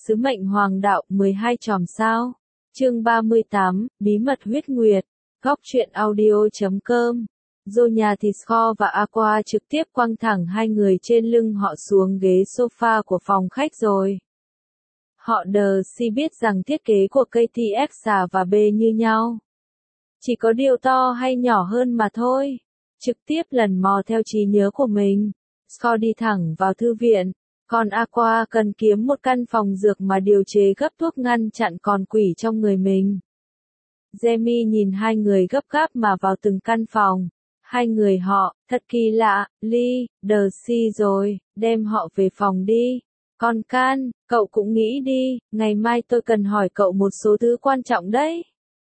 Sứ mệnh hoàng đạo 12 chòm sao. Chương 38, Bí mật huyết nguyệt. Góc truyện audio.com. Zonya thì Scott và Aqua trực tiếp quăng thẳng hai người trên lưng họ xuống ghế sofa của phòng khách rồi. Họ Darcy biết rằng thiết kế của KTX A và B như nhau. Chỉ có điều to hay nhỏ hơn mà thôi. Trực tiếp lần mò theo trí nhớ của mình, Scott đi thẳng vào thư viện, còn Aqua cần kiếm một căn phòng dược mà điều chế gấp thuốc ngăn chặn con quỷ trong người mình. Jamie nhìn hai người gấp gáp mà vào từng căn phòng. Hai người họ, thật kỳ lạ, Lee, Darcy rồi, đem họ về phòng đi. Còn Can, cậu cũng nghĩ đi, ngày mai tôi cần hỏi cậu một số thứ quan trọng đấy.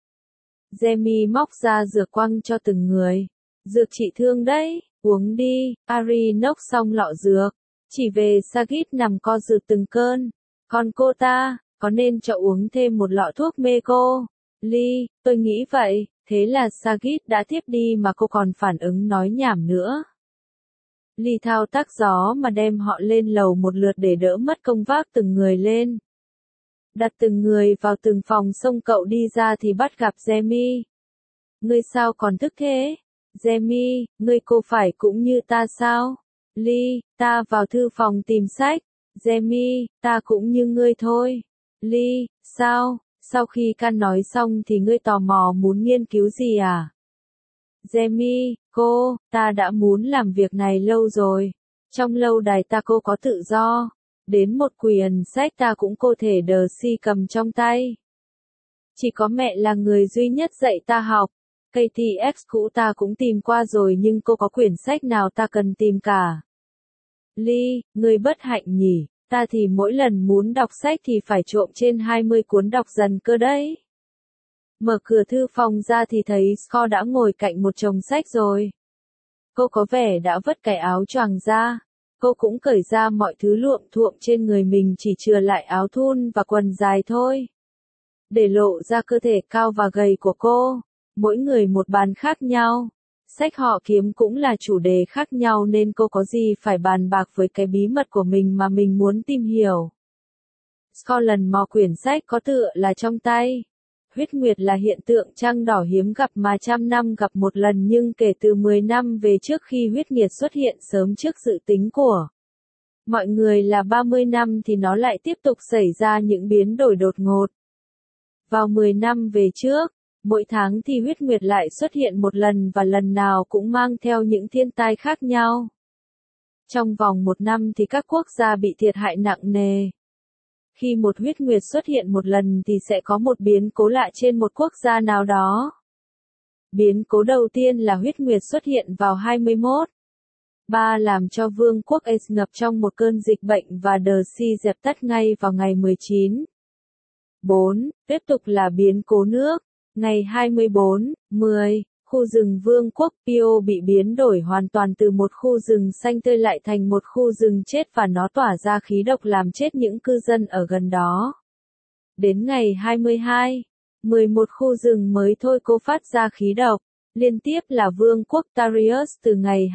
Jamie móc ra dược quăng cho từng người. Dược trị thương đấy, uống đi. Ari nốc xong lọ dược, chỉ về Sagit nằm co giật từng cơn. Còn cô ta, có nên cho uống thêm một lọ thuốc mê cô? Lee, tôi nghĩ vậy. Thế là Sagit đã tiếp đi mà cô còn phản ứng nói nhảm nữa. Lee thao tác gió mà đem họ lên lầu một lượt để đỡ mất công vác từng người lên. Đặt từng người vào từng phòng xong cậu đi ra thì bắt gặp Jamie. Ngươi sao còn thức thế? Jamie, ngươi cô phải cũng như ta sao? Lee, ta vào thư phòng tìm sách. Jamie, ta cũng như ngươi thôi. Lee, sao? Sau khi Can nói xong thì ngươi tò mò muốn nghiên cứu gì à? Jamie, ta đã muốn làm việc này lâu rồi. Trong lâu đài ta cô có tự do. Đến một quyển sách ta cũng có thể Darcy cầm trong tay. Chỉ có mẹ là người duy nhất dạy ta học. KTX cũ ta cũng tìm qua rồi nhưng cô có quyển sách nào ta cần tìm cả. Lee, ngươi bất hạnh nhỉ, ta thì mỗi lần muốn đọc sách thì phải trộm trên 20 cuốn đọc dần cơ đấy. Mở cửa thư phòng ra thì thấy Scott đã ngồi cạnh một chồng sách rồi. Cô có vẻ đã vứt cái áo choàng ra. Cô cũng cởi ra mọi thứ luộm thuộm trên người mình chỉ chừa lại áo thun và quần dài thôi. Để lộ ra cơ thể cao và gầy của cô. Mỗi người một bàn khác nhau. Sách họ kiếm cũng là chủ đề khác nhau nên cô có gì phải bàn bạc với cái bí mật của mình mà mình muốn tìm hiểu. Scott lần mò quyển sách có tựa là trong tay. Huyết nguyệt là hiện tượng trăng đỏ hiếm gặp mà trăm năm gặp một lần nhưng kể từ 10 năm về trước khi huyết nguyệt xuất hiện sớm trước dự tính của mọi người là 30 năm thì nó lại tiếp tục xảy ra những biến đổi đột ngột. Vào 10 năm về trước, mỗi tháng thì huyết nguyệt lại xuất hiện một lần và lần nào cũng mang theo những thiên tai khác nhau. Trong vòng một năm thì các quốc gia bị thiệt hại nặng nề. Khi một huyết nguyệt xuất hiện một lần thì sẽ có một biến cố lạ trên một quốc gia nào đó. Biến cố đầu tiên là huyết nguyệt xuất hiện vào 21/3 làm cho vương quốc Ace ngập trong một cơn dịch bệnh và Darcy dẹp tắt ngay vào ngày 19/4. Tiếp tục là biến cố nước. Ngày 24/10, khu rừng vương quốc Pio bị biến đổi hoàn toàn từ một khu rừng xanh tươi lại thành một khu rừng chết và nó tỏa ra khí độc làm chết những cư dân ở gần đó. Đến ngày 22/11 khu rừng mới thôi cô phát ra khí độc. Liên tiếp là vương quốc Tarius từ ngày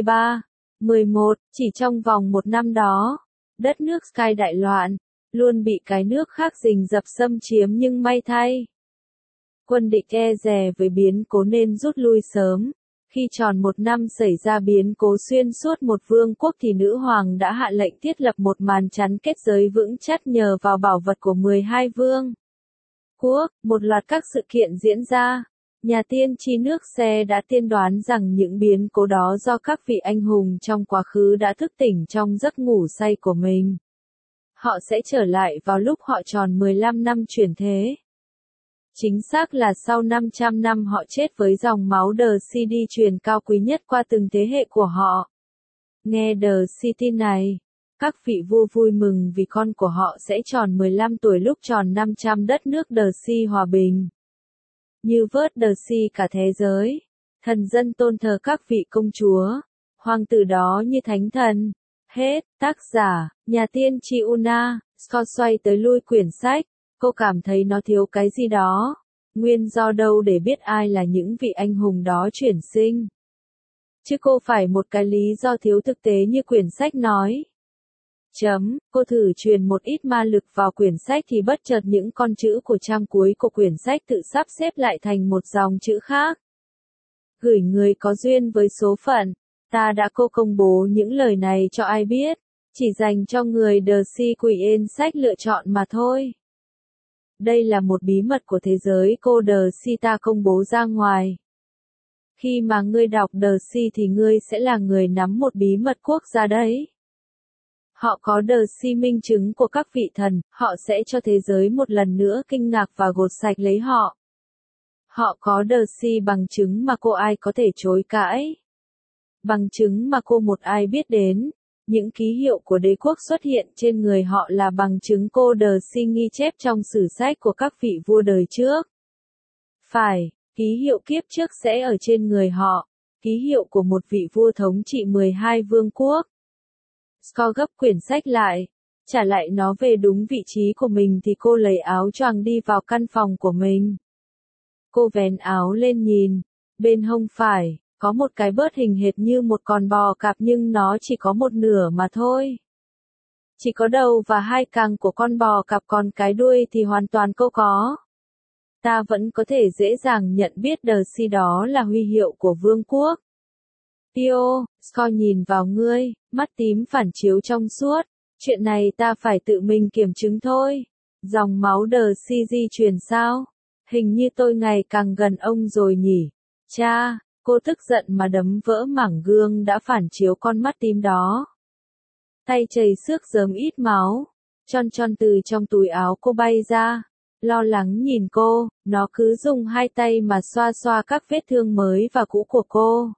23/11, chỉ trong vòng một năm đó. Đất nước Sky đại loạn, luôn bị cái nước khác rình rập xâm chiếm nhưng may thay. Quân địch e dè với biến cố nên rút lui sớm. Khi tròn một năm xảy ra biến cố xuyên suốt một vương quốc thì nữ hoàng đã hạ lệnh thiết lập một màn chắn kết giới vững chắc nhờ vào bảo vật của 12 vương quốc. Một loạt các sự kiện diễn ra. Nhà tiên tri nước xe đã tiên đoán rằng những biến cố đó do các vị anh hùng trong quá khứ đã thức tỉnh trong giấc ngủ say của mình. Họ sẽ trở lại vào lúc họ tròn 15 năm chuyển thế. Chính xác là sau 500 năm họ chết với dòng máu Darcy đi truyền cao quý nhất qua từng thế hệ của họ. Nghe Darcy tin này, các vị vua vui mừng vì con của họ sẽ tròn 15 tuổi lúc tròn 500 đất nước Darcy hòa bình. Như vớt Darcy cả thế giới, thần dân tôn thờ các vị công chúa, hoàng tử đó như thánh thần. Hết, tác giả, nhà tiên tri Una. Scott xoay tới lui quyển sách. Cô cảm thấy nó thiếu cái gì đó. Nguyên do đâu để biết ai là những vị anh hùng đó chuyển sinh. Chứ cô phải một cái lý do thiếu thực tế như quyển sách nói. Cô thử truyền một ít ma lực vào quyển sách thì bất chợt những con chữ của trang cuối của quyển sách tự sắp xếp lại thành một dòng chữ khác. Gửi người có duyên với số phận. Ta đã công bố những lời này cho ai biết, chỉ dành cho người The Sequien sách lựa chọn mà thôi. Đây là một bí mật của thế giới cô The Si ta công bố ra ngoài. Khi mà ngươi đọc The Si thì ngươi sẽ là người nắm một bí mật quốc gia đấy. Họ có The Si minh chứng của các vị thần, họ sẽ cho thế giới một lần nữa kinh ngạc và gột sạch lấy họ. Họ có The Si bằng chứng mà cô ai có thể chối cãi. Bằng chứng mà cô một ai biết đến. Những ký hiệu của đế quốc xuất hiện trên người họ là bằng chứng cô The Si ghi chép trong sử sách của các vị vua đời trước. Phải, ký hiệu kiếp trước sẽ ở trên người họ. Ký hiệu của một vị vua thống trị 12 vương quốc. Score gấp quyển sách lại, trả lại nó về đúng vị trí của mình thì cô lấy áo choàng đi vào căn phòng của mình. Cô vén áo lên nhìn, bên hông phải, có một cái bớt hình hệt như một con bò cạp nhưng nó chỉ có một nửa mà thôi. Chỉ có đầu và hai càng của con bò cạp còn cái đuôi thì hoàn toàn cô có. Ta vẫn có thể dễ dàng nhận biết The Si đó là huy hiệu của vương quốc. Pio, Score nhìn vào ngươi, mắt tím phản chiếu trong suốt. Chuyện này ta phải tự mình kiểm chứng thôi. Dòng máu The Si di truyền sao? Hình như tôi ngày càng gần ông rồi nhỉ. Cha, cô tức giận mà đấm vỡ mảng gương đã phản chiếu con mắt tím đó. Tay chảy xước rớm ít máu. Tròn từ trong túi áo cô bay ra. Lo lắng nhìn cô, nó cứ dùng hai tay mà xoa xoa các vết thương mới và cũ của cô.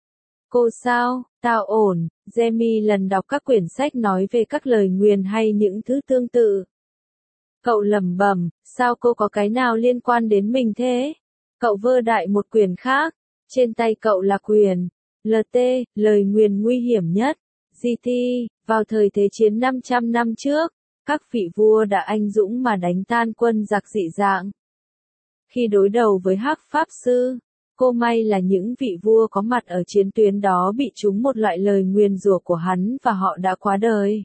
Cô sao, tao ổn, Jamie lần đọc các quyển sách nói về các lời nguyền hay những thứ tương tự. Cậu lẩm bẩm, sao cô có cái nào liên quan đến mình thế? Cậu vơ đại một quyển khác, trên tay cậu là quyển LT, lời nguyền nguy hiểm nhất. GT, vào thời Thế chiến 500 năm trước, các vị vua đã anh dũng mà đánh tan quân giặc dị dạng. Khi đối đầu với Hắc Pháp Sư, cô may là những vị vua có mặt ở chiến tuyến đó bị trúng một loại lời nguyền rủa của hắn và họ đã qua đời.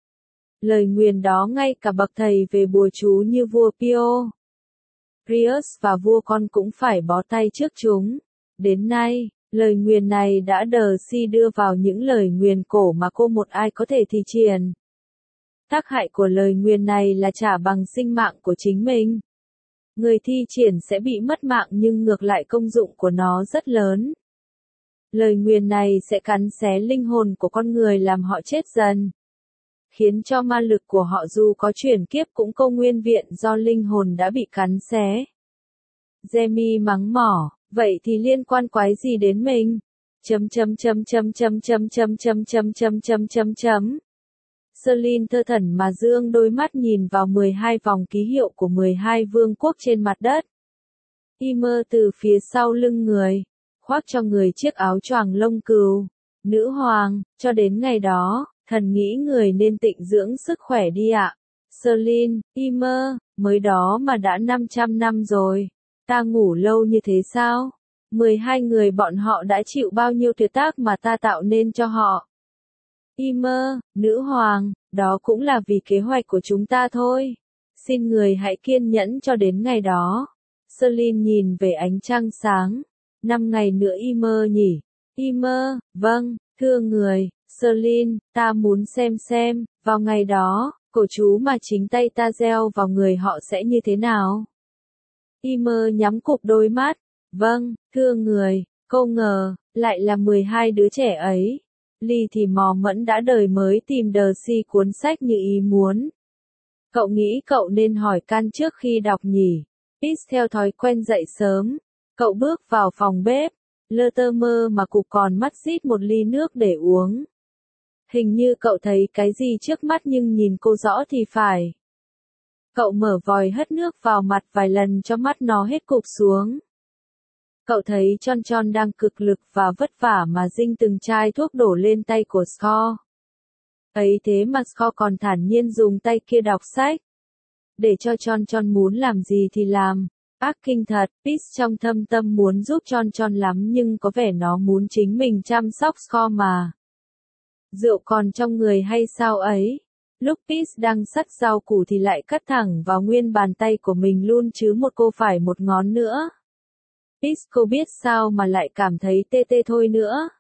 Lời nguyền đó ngay cả bậc thầy về bùa chú như vua Pio, Prius và vua con cũng phải bó tay trước chúng. Đến nay, lời nguyền này đã The Si đưa vào những lời nguyền cổ mà cô một ai có thể thi triển. Tác hại của lời nguyền này là trả bằng sinh mạng của chính mình. Người thi triển sẽ bị mất mạng nhưng ngược lại công dụng của nó rất lớn. Lời nguyền này sẽ cắn xé linh hồn của con người làm họ chết dần. Khiến cho ma lực của họ dù có chuyển kiếp cũng không nguyên viện do linh hồn đã bị cắn xé. Jamie mắng mỏ, vậy thì liên quan quái gì đến mình? Celine thơ thẩn mà dương đôi mắt nhìn vào 12 vòng ký hiệu của 12 vương quốc trên mặt đất. Ymer từ phía sau lưng người, khoác cho người chiếc áo choàng lông cừu. Nữ hoàng, cho đến ngày đó, thần nghĩ người nên tịnh dưỡng sức khỏe đi ạ. Celine, Ymer, mới đó mà đã 500 năm rồi. Ta ngủ lâu như thế sao? 12 người bọn họ đã chịu bao nhiêu tuyệt tác mà ta tạo nên cho họ. Ymer, nữ hoàng, đó cũng là vì kế hoạch của chúng ta thôi. Xin người hãy kiên nhẫn cho đến ngày đó. Celine nhìn về ánh trăng sáng. 5 ngày nữa Ymer nhỉ? Ymer, vâng, thưa người. Celine, ta muốn xem, vào ngày đó, cổ chú mà chính tay ta gieo vào người họ sẽ như thế nào? Ymer nhắm cụp đôi mắt. Vâng, thưa người, cô ngờ, lại là 12 đứa trẻ ấy. Ly thì mò mẫm đã đời mới tìm The Si cuốn sách như ý muốn. Cậu nghĩ cậu nên hỏi Can trước khi đọc nhỉ? Pete theo thói quen dậy sớm. Cậu bước vào phòng bếp. Lơ tơ mơ mà cục còn mắt rít một ly nước để uống. Hình như cậu thấy cái gì trước mắt nhưng nhìn cô rõ thì phải. Cậu mở vòi hất nước vào mặt vài lần cho mắt nó hết cục xuống. Cậu thấy Tròn đang cực lực và vất vả mà dinh từng chai thuốc đổ lên tay của Score. Ấy thế mà Score còn thản nhiên dùng tay kia đọc sách. Để cho Tròn muốn làm gì thì làm. Ác kinh thật, Pete trong thâm tâm muốn giúp Tròn lắm nhưng có vẻ nó muốn chính mình chăm sóc Score mà. Rượu còn trong người hay sao ấy? Lúc Peach đang xắt rau củ thì lại cắt thẳng vào nguyên bàn tay của mình luôn chứ một cô phải một ngón nữa. Peach cô biết sao mà lại cảm thấy tê tê thôi nữa.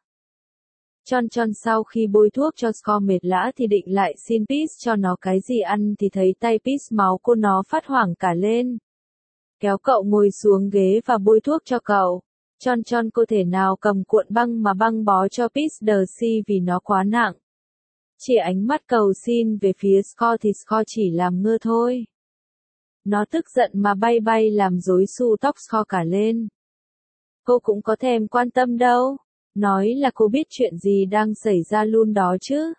Chon sau khi bôi thuốc cho Score mệt lã thì định lại xin Peach cho nó cái gì ăn thì thấy tay Peach máu cô nó phát hoảng cả lên. Kéo cậu ngồi xuống ghế và bôi thuốc cho cậu. Chon cô thể nào cầm cuộn băng mà băng bó cho Peach Darcy vì nó quá nặng. Chỉ ánh mắt cầu xin về phía Score thì Score chỉ làm ngơ thôi. Nó tức giận mà bay làm rối xù tóc Score cả lên. Cô cũng có thèm quan tâm đâu. Nói là cô biết chuyện gì đang xảy ra luôn đó chứ.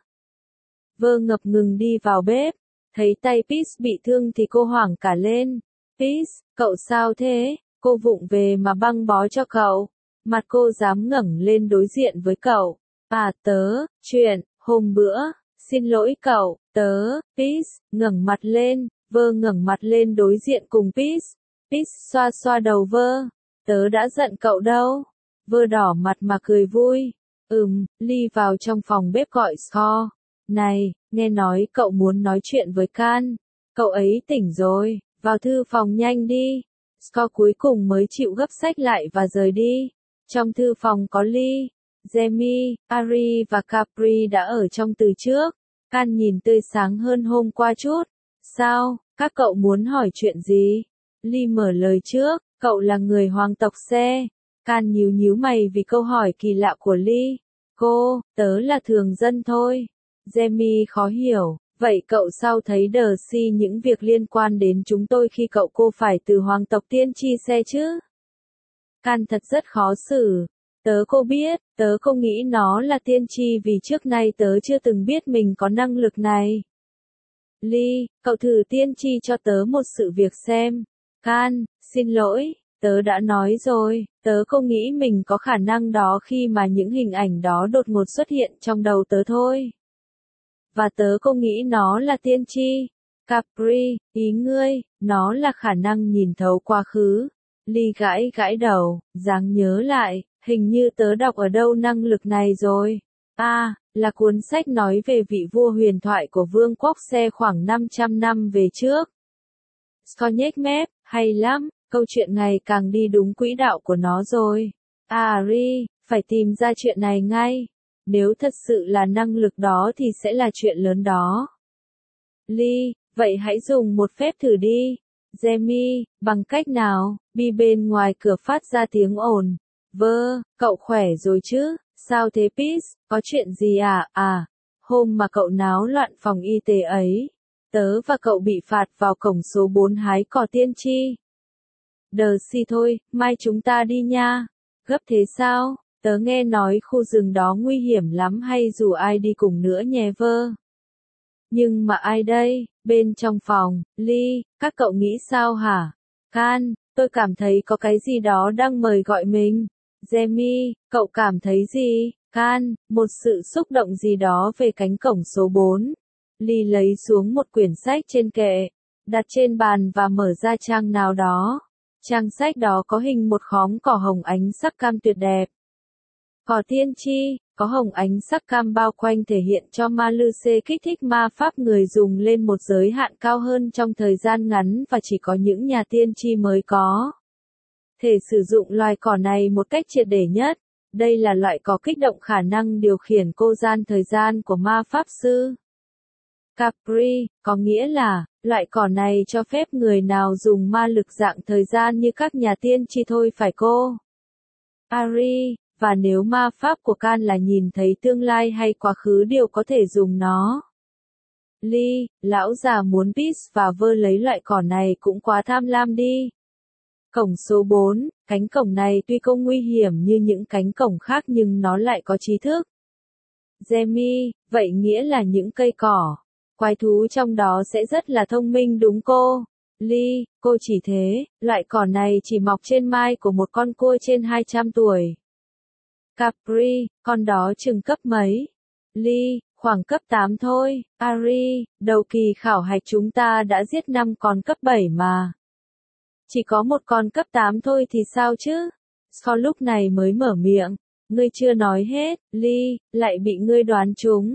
Vơ ngập ngừng đi vào bếp. Thấy tay Peach bị thương thì cô hoảng cả lên. Peach, cậu sao thế? Cô vụng về mà băng bó cho cậu. Mặt cô dám ngẩng lên đối diện với cậu. À chuyện, hôm bữa, xin lỗi cậu, Peach, ngẩng mặt lên, Vơ ngẩng mặt lên đối diện cùng Peach. Peach xoa xoa đầu Vơ. Tớ đã giận cậu đâu. Vơ đỏ mặt mà cười vui. Ly vào trong phòng bếp gọi Score. Này, nghe nói cậu muốn nói chuyện với Can. Cậu ấy tỉnh rồi, vào thư phòng nhanh đi. Score cuối cùng mới chịu gấp sách lại và rời đi. Trong thư phòng có Lee, Jamie, Ari và Capri đã ở trong từ trước. Can nhìn tươi sáng hơn hôm qua chút. Sao, các cậu muốn hỏi chuyện gì? Lee mở lời trước, cậu là người hoàng tộc xe. Can nhíu mày vì câu hỏi kỳ lạ của Lee. Tớ là thường dân thôi. Jamie khó hiểu, vậy cậu sao thấy Darcy những việc liên quan đến chúng tôi khi cô phải từ hoàng tộc tiên tri xe chứ? Can thật rất khó xử. Tớ biết, tớ không nghĩ nó là tiên tri vì trước nay tớ chưa từng biết mình có năng lực này. Lee, cậu thử tiên tri cho tớ một sự việc xem. Can, xin lỗi, tớ đã nói rồi, tớ không nghĩ mình có khả năng đó khi mà những hình ảnh đó đột ngột xuất hiện trong đầu tớ thôi. Và tớ không nghĩ nó là tiên tri. Capri, ý ngươi, nó là khả năng nhìn thấu quá khứ. Lee gãi đầu, dáng nhớ lại, hình như tớ đọc ở đâu năng lực này rồi. Là cuốn sách nói về vị vua huyền thoại của vương quốc xe khoảng 500 năm về trước. Score nhếch mép, hay lắm, câu chuyện ngày càng đi đúng quỹ đạo của nó rồi. Ari, phải tìm ra chuyện này ngay. Nếu thật sự là năng lực đó thì sẽ là chuyện lớn đó. Lee, vậy hãy dùng một phép thử đi. Jamie, bằng cách nào? Bi bên ngoài cửa phát ra tiếng ồn. Vơ, cậu khỏe rồi chứ? Sao thế Peach, có chuyện gì à? Hôm mà cậu náo loạn phòng y tế ấy. Tớ và cậu bị phạt vào cổng số 4 hái cỏ tiên tri. Darcy thôi, mai chúng ta đi nha. Gấp thế sao? Tớ nghe nói khu rừng đó nguy hiểm lắm hay dù ai đi cùng nữa nhé Vơ. Nhưng mà ai đây? Bên trong phòng, Lee, các cậu nghĩ sao hả? Can, tôi cảm thấy có cái gì đó đang mời gọi mình. Jamie, cậu cảm thấy gì? Can, một sự xúc động gì đó về cánh cổng số 4. Lee lấy xuống một quyển sách trên kệ, đặt trên bàn và mở ra trang nào đó. Trang sách đó có hình một khóm cỏ hồng ánh sắc cam tuyệt đẹp. Cỏ tiên tri, có hồng ánh sắc cam bao quanh thể hiện cho ma lư xê kích thích ma pháp người dùng lên một giới hạn cao hơn trong thời gian ngắn và chỉ có những nhà tiên tri mới có thể sử dụng loài cỏ này một cách triệt để nhất. Đây là loại cỏ kích động khả năng điều khiển cô gian thời gian của ma pháp sư. Capri, có nghĩa là, loại cỏ này cho phép người nào dùng ma lực dạng thời gian như các nhà tiên tri thôi phải cô? Ari, và nếu ma pháp của Can là nhìn thấy tương lai hay quá khứ đều có thể dùng nó. Lee, lão già muốn Peach và Vơ lấy loại cỏ này cũng quá tham lam đi. Cổng số 4, cánh cổng này tuy không nguy hiểm như những cánh cổng khác nhưng nó lại có trí thức. Jamie, vậy nghĩa là những cây cỏ, quái thú trong đó sẽ rất là thông minh đúng cô? Lee, cô chỉ thế, loại cỏ này chỉ mọc trên mai của một con cua trên 200 tuổi. Capri, con đó chừng cấp mấy? Lee, khoảng cấp 8 thôi. Ari, đầu kỳ khảo hạch chúng ta đã giết 5 con cấp 7 mà. Chỉ có một con cấp 8 thôi thì sao chứ? Score lúc này mới mở miệng. Ngươi chưa nói hết, Lee, lại bị ngươi đoán trúng.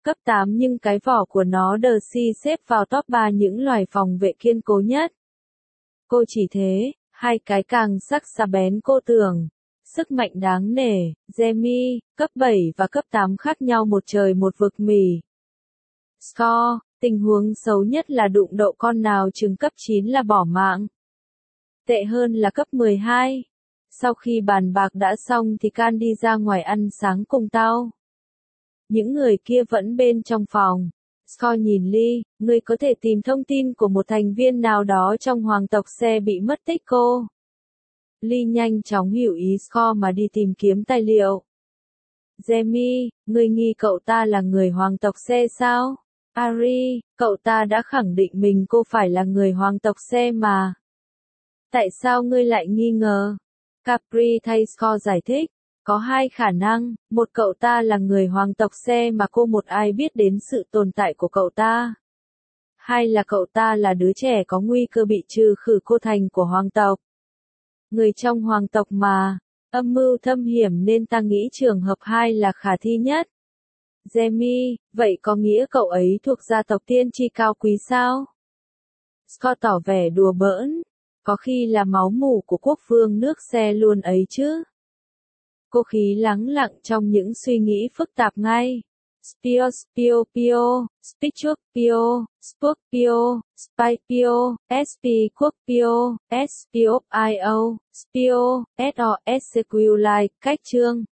Cấp 8 nhưng cái vỏ của nó đờ si xếp vào top 3 những loài phòng vệ kiên cố nhất. Cô chỉ thế, hai cái càng sắc sắc bén cô tưởng. Sức mạnh đáng nể, Jamie, cấp 7 và cấp 8 khác nhau một trời một vực mì. Score, tình huống xấu nhất là đụng độ con nào chừng cấp 9 là bỏ mạng. Tệ hơn là cấp 12. Sau khi bàn bạc đã xong thì Can đi ra ngoài ăn sáng cùng tao. Những người kia vẫn bên trong phòng. Score nhìn Lee, ngươi có thể tìm thông tin của một thành viên nào đó trong hoàng tộc xe bị mất tích cô. Lee nhanh chóng hiểu ý Score mà đi tìm kiếm tài liệu. Jamie, ngươi nghi cậu ta là người hoàng tộc xe sao? Ari, cậu ta đã khẳng định mình cô phải là người hoàng tộc xe mà. Tại sao ngươi lại nghi ngờ? Capri thay Score giải thích. Có hai khả năng, một cậu ta là người hoàng tộc xe mà cô một ai biết đến sự tồn tại của cậu ta. Hai là cậu ta là đứa trẻ có nguy cơ bị trừ khử cô thành của hoàng tộc. Người trong hoàng tộc mà, âm mưu thâm hiểm nên ta nghĩ trường hợp hai là khả thi nhất. Jamie, vậy có nghĩa cậu ấy thuộc gia tộc tiên tri cao quý sao? Scott tỏ vẻ đùa bỡn. Có khi là máu mủ của quốc vương nước xe luôn ấy chứ. Cô khí lắng lặng trong những suy nghĩ phức tạp ngay. Spio Spio Pio, Spichuk Pio, Spuk Pio, Spy Pio, SP Quốc Pio, SPO IO, Spio, SO SQLite, cách chương.